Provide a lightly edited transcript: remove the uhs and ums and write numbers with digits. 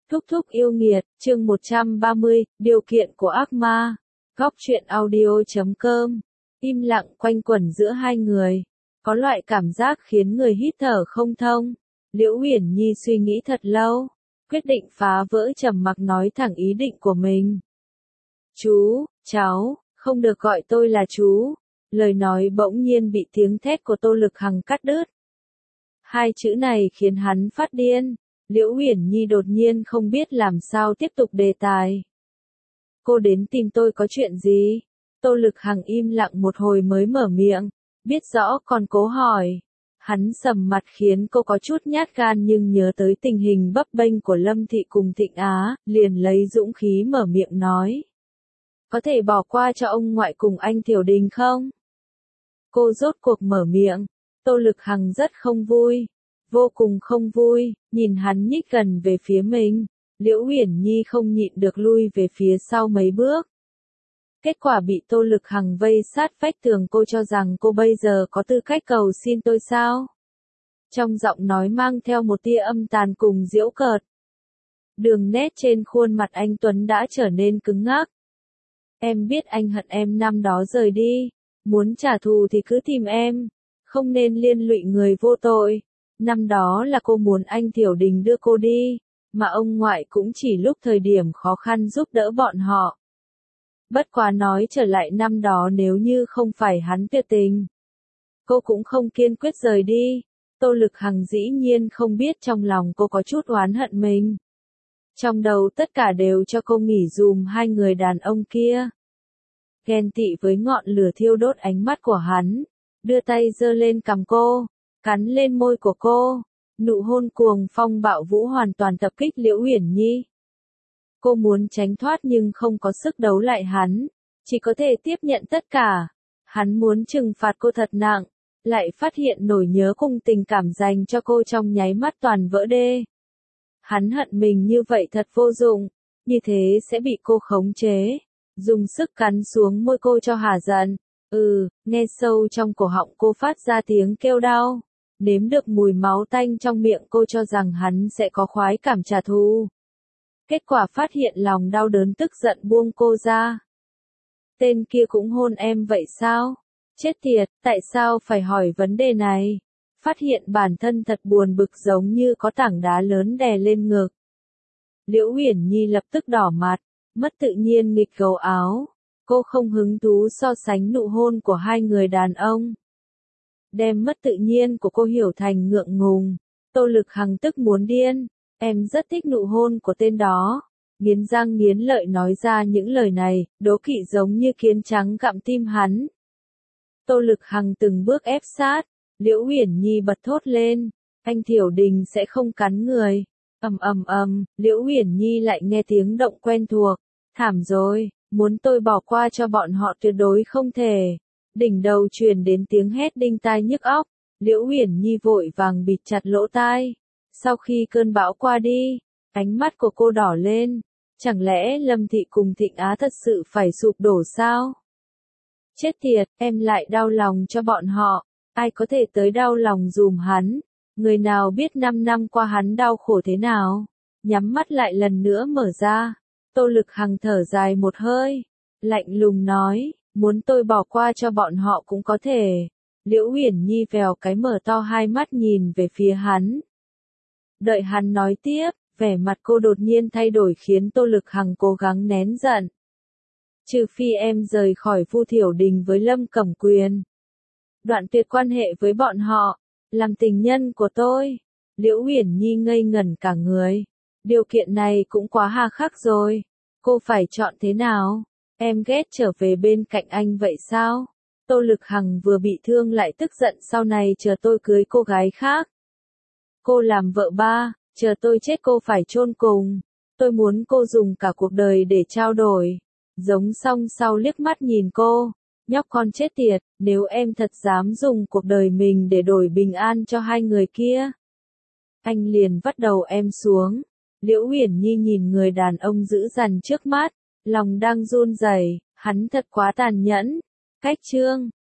Thúc thúc yêu nghiệt, chương 130, điều kiện của ác ma. Góc truyện audio.com. Im lặng quanh quẩn giữa hai người. Có loại cảm giác khiến người hít thở không thông. Liễu Uyển Nhi suy nghĩ thật lâu. Quyết định phá vỡ trầm mặc nói thẳng ý định của mình. Chú, cháu, không được gọi tôi là chú. Lời nói bỗng nhiên bị tiếng thét của Tô Lực Hằng cắt đứt. Hai chữ này khiến hắn phát điên. Liễu Uyển Nhi đột nhiên không biết làm sao tiếp tục đề tài. Cô đến tìm tôi có chuyện gì? Tô Lực Hằng im lặng một hồi mới mở miệng, biết rõ còn cố hỏi. Hắn sầm mặt khiến cô có chút nhát gan nhưng nhớ tới tình hình bấp bênh của Lâm Thị cùng Thịnh Á, liền lấy dũng khí mở miệng nói. Có thể bỏ qua cho ông ngoại cùng anh Thiểu Đình không? Cô rốt cuộc mở miệng, Tô Lực Hằng rất không vui. Vô cùng không vui, nhìn hắn nhích gần về phía mình, Liễu Uyển Nhi không nhịn được lui về phía sau mấy bước. Kết quả bị Tô Lực Hằng vây sát vách tường. Cô cho rằng cô bây giờ có tư cách cầu xin tôi sao? Trong giọng nói mang theo một tia âm tàn cùng giễu cợt. Đường nét trên khuôn mặt anh Tuấn đã trở nên cứng ngắc. Em biết anh hận em năm đó rời đi, muốn trả thù thì cứ tìm em, không nên liên lụy người vô tội. Năm đó là cô muốn anh Thiểu Đình đưa cô đi, mà ông ngoại cũng chỉ lúc thời điểm khó khăn giúp đỡ bọn họ. Bất quá nói trở lại năm đó nếu như không phải hắn tuyệt tình, cô cũng không kiên quyết rời đi. Tô Lực Hằng dĩ nhiên không biết trong lòng cô có chút oán hận mình. Trong đầu tất cả đều cho cô nghỉ dùm hai người đàn ông kia. Ghen tị với ngọn lửa thiêu đốt ánh mắt của hắn, đưa tay giơ lên cằm cô. Cắn lên môi của cô, nụ hôn cuồng phong bạo vũ hoàn toàn tập kích Liễu Uyển Nhi. Cô muốn tránh thoát nhưng không có sức đấu lại hắn, chỉ có thể tiếp nhận tất cả. Hắn muốn trừng phạt cô thật nặng, lại phát hiện nỗi nhớ cùng tình cảm dành cho cô trong nháy mắt toàn vỡ đê. Hắn hận mình như vậy thật vô dụng, như thế sẽ bị cô khống chế, dùng sức cắn xuống môi cô cho hả giận. Nghe sâu trong cổ họng cô phát ra tiếng kêu đau. Nếm được mùi máu tanh trong miệng cô cho rằng hắn sẽ có khoái cảm trả thù. Kết quả phát hiện lòng đau đớn tức giận buông cô ra. Tên kia cũng hôn em vậy sao? Chết tiệt, tại sao phải hỏi vấn đề này? Phát hiện bản thân thật buồn bực giống như có tảng đá lớn đè lên ngực. Liễu Uyển Nhi lập tức đỏ mặt, mất tự nhiên nghịch gấu áo. Cô không hứng thú so sánh nụ hôn của hai người đàn ông. Đem mất tự nhiên của cô hiểu thành ngượng ngùng. Tô Lực Hằng tức muốn điên. Em rất thích nụ hôn của tên đó. Nghiến răng nghiến lợi nói ra những lời này, đố kỵ giống như kiến trắng gặm tim hắn. Tô Lực Hằng từng bước ép sát. Liễu Uyển Nhi bật thốt lên. Anh Thiểu Đình sẽ không cắn người. Liễu Uyển Nhi lại nghe tiếng động quen thuộc. Thảm rồi, muốn tôi bỏ qua cho bọn họ tuyệt đối không thể. Đỉnh đầu truyền đến tiếng hét đinh tai nhức óc, Liễu Uyển Nhi vội vàng bịt chặt lỗ tai. Sau khi cơn bão qua đi, ánh mắt của cô đỏ lên, chẳng lẽ Lâm Thị cùng Thịnh Á thật sự phải sụp đổ sao? Chết tiệt, em lại đau lòng cho bọn họ, ai có thể tới đau lòng dùm hắn, người nào biết 5 năm qua hắn đau khổ thế nào? Nhắm mắt lại lần nữa mở ra, Tô Lực Hằng thở dài một hơi, lạnh lùng nói. Muốn tôi bỏ qua cho bọn họ cũng có thể. Liễu Uyển Nhi vèo cái mở to hai mắt nhìn về phía hắn. Đợi hắn nói tiếp, vẻ mặt cô đột nhiên thay đổi khiến Tô Lực Hằng cố gắng nén giận. Trừ phi em rời khỏi Vu Thiểu Đình với Lâm Cẩm Quyền, đoạn tuyệt quan hệ với bọn họ, làm tình nhân của tôi. Liễu Uyển Nhi ngây ngẩn cả người. Điều kiện này cũng quá hà khắc rồi. Cô phải chọn thế nào? Em ghét trở về bên cạnh anh vậy sao? Tô Lực Hằng vừa bị thương lại tức giận sau này chờ tôi cưới cô gái khác. Cô làm vợ ba, chờ tôi chết cô phải chôn cùng. Tôi muốn cô dùng cả cuộc đời để trao đổi. Giống xong sau liếc mắt nhìn cô. Nhóc con chết tiệt, nếu em thật dám dùng cuộc đời mình để đổi bình an cho hai người kia, anh liền vắt đầu em xuống. Liễu Uyển Nhi nhìn người đàn ông dữ dằn trước mắt. Lòng đang run rẩy, hắn thật quá tàn nhẫn. Cách chương